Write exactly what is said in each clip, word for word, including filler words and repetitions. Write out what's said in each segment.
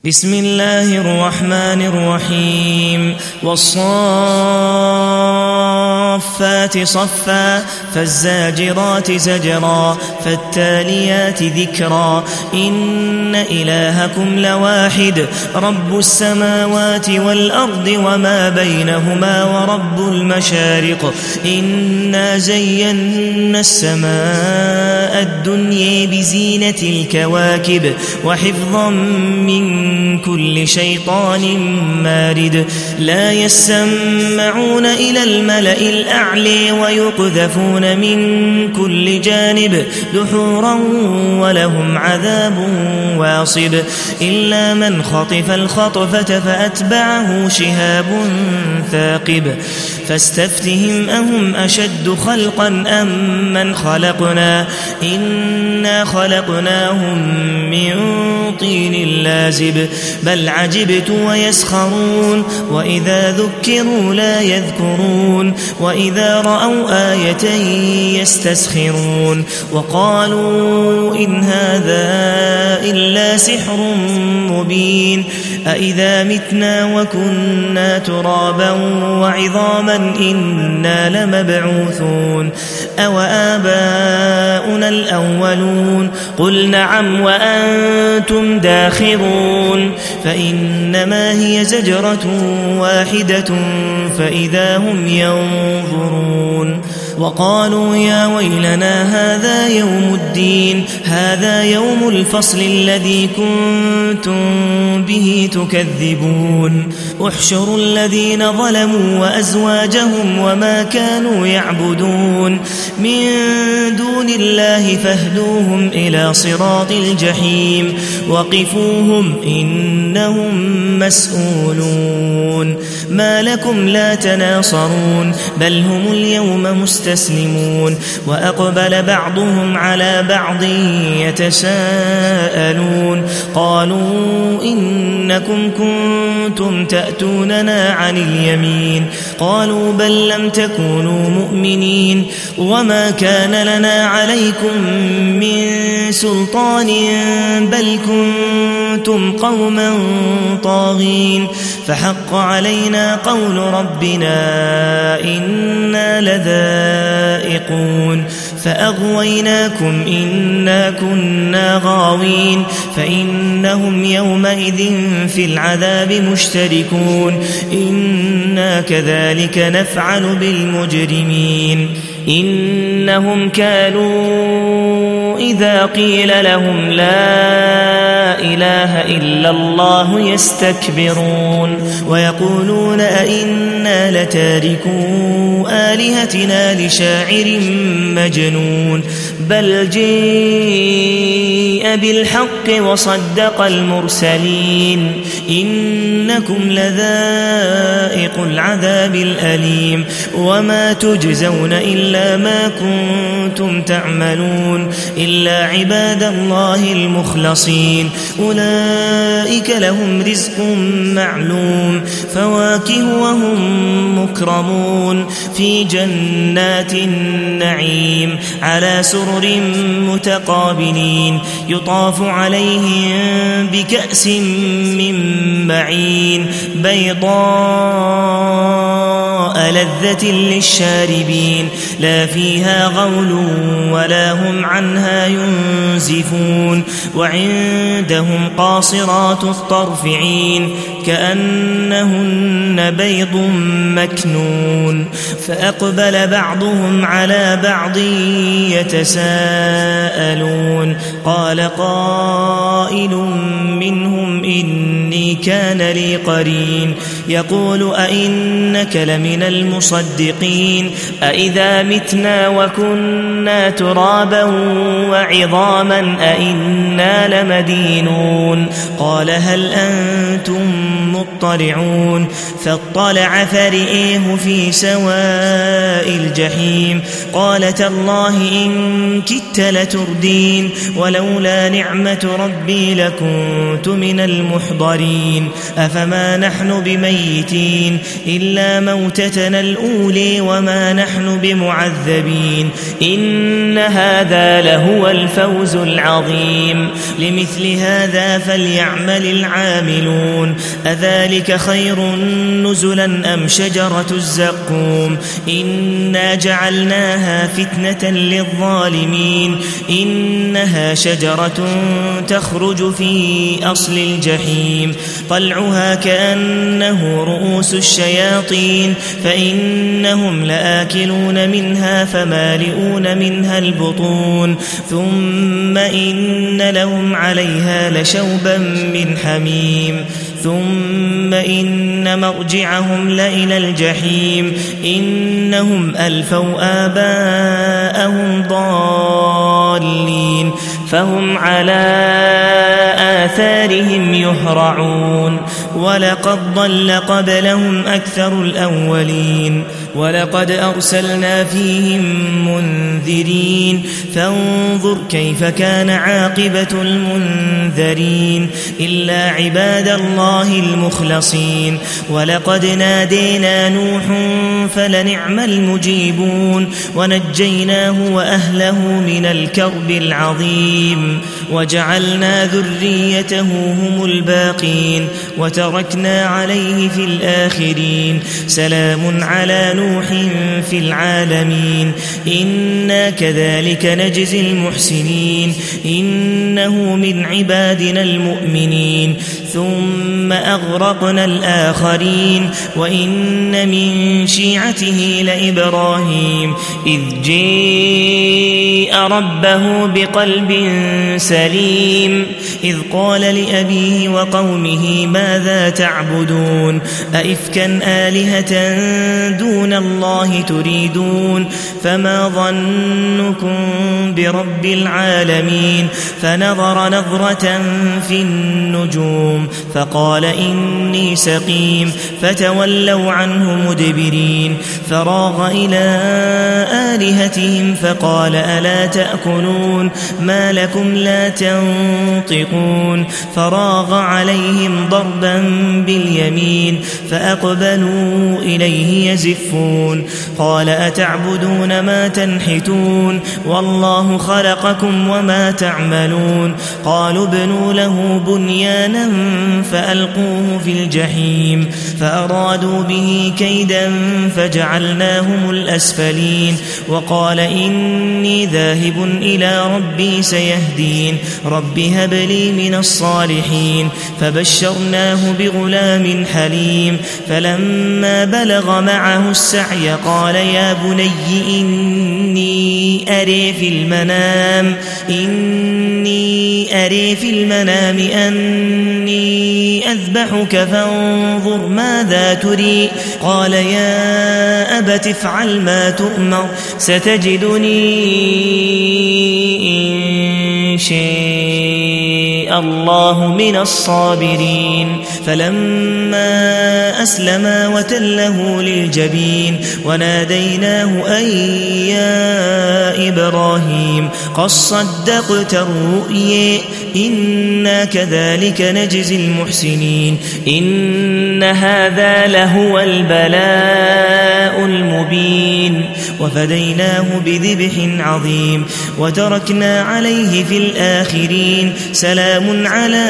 بسم الله الرحمن الرحيم والصافات صفا فالزاجرات زجرا فالتاليات ذكرا إن إلهكم لواحد رب السماوات والأرض وما بينهما ورب المشارق إنا زينا السماء الدنيا بزينة الكواكب وحفظا من كل شيطان مارد لا يسمعون إلى الملأ الأعلى ويقذفون من كل جانب دحورا ولهم عذاب واصب إلا من خطف الخطفة فأتبعه شهاب ثاقب فاستفتهم أهم أشد خلقا أم من خلقنا إنا خلقناهم من طين لازب بل عجبت ويسخرون وإذا ذكروا لا يذكرون وإذا رأوا آية يستسخرون وقالوا إن هذا إلا سحر مبين أإذا متنا وكنا ترابا وعظاما إنا لمبعوثون أو آباؤنا الأولون قل نعم وأنتم داخرون فإنما هي زجرة واحدة فإذا هم ينظرون وقالوا يا ويلنا هذا يوم الدين هذا يوم الفصل الذي كنتم به تكذبون احشروا الذين ظلموا وأزواجهم وما كانوا يعبدون من دون الله فاهدوهم إلى صراط الجحيم وقفوهم إنهم مسؤولون ما لكم لا تناصرون بل هم اليوم مستسلمون وأقبل بعضهم على بعض يتساءلون قالوا إنكم كنتم تأتوننا عن اليمين قالوا بل لم تكونوا مؤمنين وما كان لنا عليكم من سلطان بل كنتم قوما طاغين فحق علينا قول ربنا إنا لذائقون فأغويناكم إنا كنا غاوين فإنهم يومئذ في العذاب مشتركون إنا كذلك نفعل بالمجرمين إنهم كانوا إذا قيل لهم لا إله إلا الله يستكبرون ويقولون أئنا لتاركو آلهتنا لشاعر مجنون بل جيء بالحق وصدق المرسلين إنكم لذائق العذاب الأليم وما تجزون إلا ما كنتم تعملون إلا عباد الله المخلصين أولئك لهم رزق معلوم فواكه وهم مكرمون في جنات النعيم على سرر متقابلين يطاف عليهم بكأس من معين بيضاء لذة للشاربين لا فيها غول ولا هم عنها ينزفون وعندهم قاصرات الطرف عين كأنهن بيض مكنون فأقبل بعضهم على بعض يتساءلون قال قائل منهم إني كان لي قرين يقول أئنك لمن المصدقين أئذا متنا وكنا ترابا وعظاما أئنا لمدينون قال هل أنتم مطلعون فاطلع فرئيه في سواء الجحيم قال تالله إن كدت لتردين ولولا نعمة ربي لكنت من المحضرين أفما نحن بميتين إلا موتة موتتنا الأولى وما نحن بمعذبين إن هذا لهو الفوز العظيم لمثل هذا فليعمل العاملون أذلك خير نزلا أم شجرة الزقوم إنا جعلناها فتنة للظالمين إنها شجرة تخرج في أصل الجحيم طلعها كأنه رؤوس الشياطين فإنهم لآكلون منها فمالئون منها البطون ثم إن لهم عليها لشوبا من حميم ثم إن مرجعهم لإلى الجحيم إنهم ألفوا آباءهم ضالين فهم على آثارهم يهرعون ولقد ضل قبلهم أكثر الأولين ولقد أرسلنا فيهم منذرين فانظر كيف كان عاقبة المنذرين إلا عباد الله المخلصين ولقد نادينا نوح فلنعم المجيبون ونجيناه وأهله من الكرب العظيم وجعلنا ذريته هم الباقين وتركنا عليه في الآخرين سلام على نوح في العالمين إنا كذلك نجزي المحسنين إنه من عبادنا المؤمنين ثم أغرقنا الآخرين وإن من شيعته لإبراهيم إذ جاء ربه بقلب سليم إذ قال لأبيه وقومه ماذا تعبدون أئفكا آلهة دون الله تريدون فما ظنكم برب العالمين فنظر نظرة في النجوم فقال إني سقيم فتولوا عنه مدبرين فراغ إلى آلهتهم فقال ألا تأكلون ما لكم لا تنطقون فراغ عليهم ضربا باليمين فأقبلوا إليه يزفون قال أتعبدون ما تنحتون والله خلقكم وما تعملون قالوا ابنوا له بنيانا فألقوه في الجحيم فأرادوا به كيدا فجعلناهم الأسفلين وقال إني ذاهب إلى ربي سيهدين رب هب لي من الصالحين فبشرناه بغلام حليم فلما بلغ معه السعي قال يا بني إني أري في المنام إني أري في المنام أني أذبحك فانظر ماذا تري قال يا أبت افعل ما تؤمر ستجدني إن شاء الله من الصابرين فلما أسلما وتله للجبين وناديناه أن يا إبراهيم قد صدقت الرؤيا إنا كذلك نجزي المحسنين إن هذا لهو البلاء المبين وفديناه بذبح عظيم وتركنا عليه في الآخرين سلام على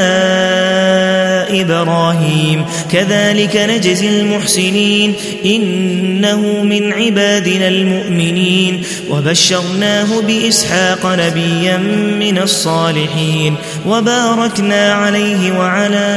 إبراهيم كذلك نجزي المحسنين إنه من عبادنا المؤمنين وبشرناه بإسحاق نبيا من الصالحين وباركنا عليه وعلى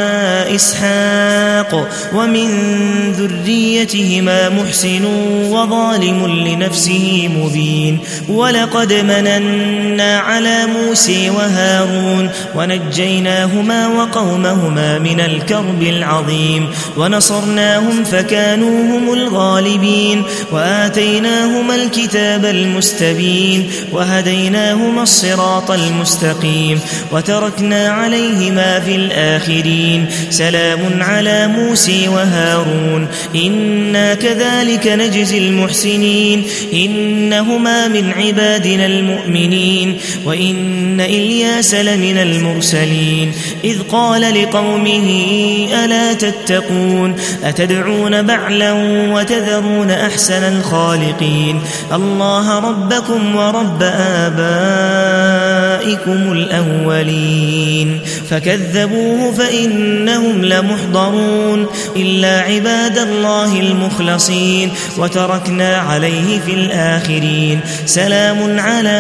إسحاق ومن ذريتهما محسن وظالم لنفسه مبين ولقد مننا على موسى وهارون ونجيناهما وقومهما من الكرب العظيم ونصرناهم فكانوا هم الغالبين وآتيناهما الكتاب المستبين وهديناهما الصراط المستقيم وتركنا عليهما في الآخرين سلام على موسى وهارون إنا كذلك نجزي المحسنين إنهما من عبادنا المؤمنين وإن إلياس لمن المرسلين إذ قال لقومه ألا تتقون أتدعون بعلا وتذرون أحسن الخالقين الله ربكم ورب آبائكم الأولين فكذبوه فإنهم لمحضرون إلا عباد الله المخلصين وتركنا عليه في الآخرين سلام على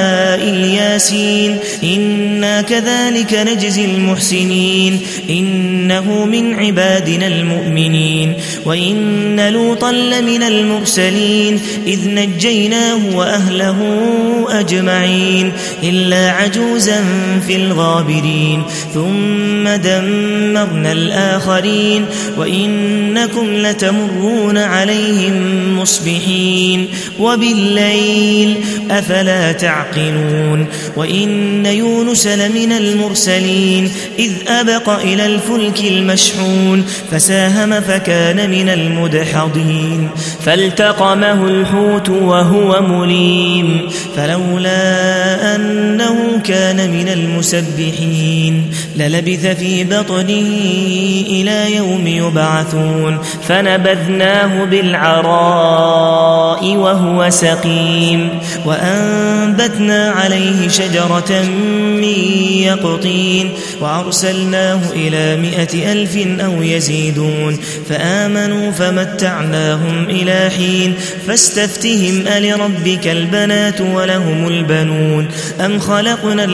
الياسين إنا كذلك نجزي المحسنين إنه من عبادنا المؤمنين وإن لوطا لمن المرسلين إذ نجيناه وأهله أجمعين إلا عجوزا في الغابرين ثم دمرنا الآخرين وإنكم لتمرون عليهم مصبحين وبالليل أفلا تعقلون وإن يونس لمن المرسلين إذ أبق إلى الفلك المشحون فساهم فكان من المدحضين فالتقمه الحوت وهو مليم فلولا أنه كان من المسبحين للبث في بطنه إلى يوم يبعثون فنبذناه بالعراء وهو سقيم وأنبتنا عليه شجرة من يقطين وأرسلناه إلى مائة ألف أو يزيدون فآمنوا فمتعناهم إلى حين فاستفتهم ألربك البنات ولهم البنون أم خلقنا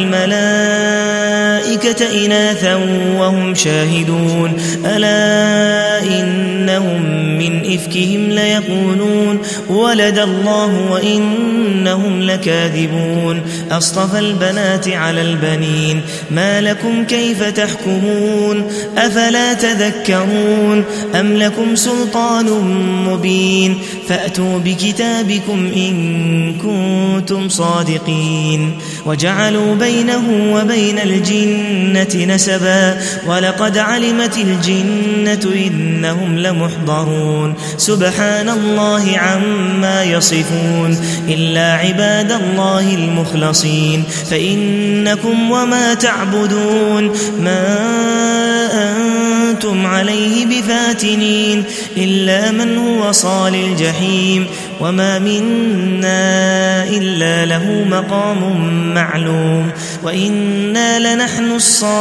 الملائكة إناثا وهم شاهدون ألا إنهم من إفكهم ليقولون ولد الله وإنهم لكاذبون أصطفى البنات على البنين ما لكم كيف تحكمون أفلا تذكرون أم لكم سلطان مبين فأتوا بكتابكم إن كنتم صادقين وجعلوا بينه وبين الجنة نسبا ولقد علمت الجنة إنهم لمحضرون سبحان الله عما يصفون إلا عباد الله المخلصين فإنكم وما تعبدون ما أنتم عليه بفاتنين إلا من هو صال الجحيم وما منا إلا له مقام معلوم وإنا لنحن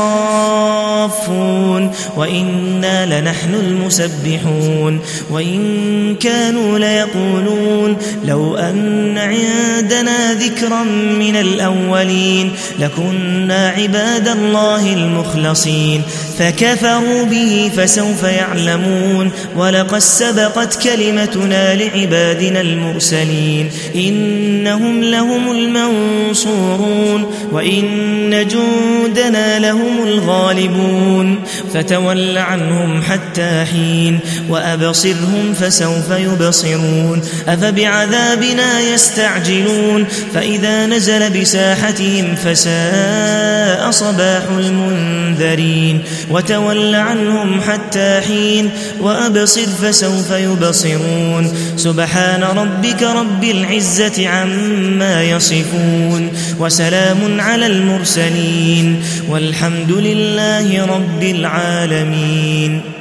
الصافون وإنا لنحن المسبحون وإن كانوا ليقولون لو أن عندنا ذكرا من الأولين لكنا عباد الله المخلصين فكفروا به فسوف يعلمون ولقد سبقت كلمتنا لعبادنا المرسلين إنهم لهم المنصورون وإن جندنا لهم الغالبون فتول عنهم حتى حين وأبصرهم فسوف يبصرون أفبعذابنا يستعجلون فإذا نزل بساحتهم فساء صباح المنذرين وتول عنهم حتى حين وأبصر فسوف يبصرون سبحان ربك رب العزة عما يصفون وسلام على المرسلين والحمد لله رب العالمين.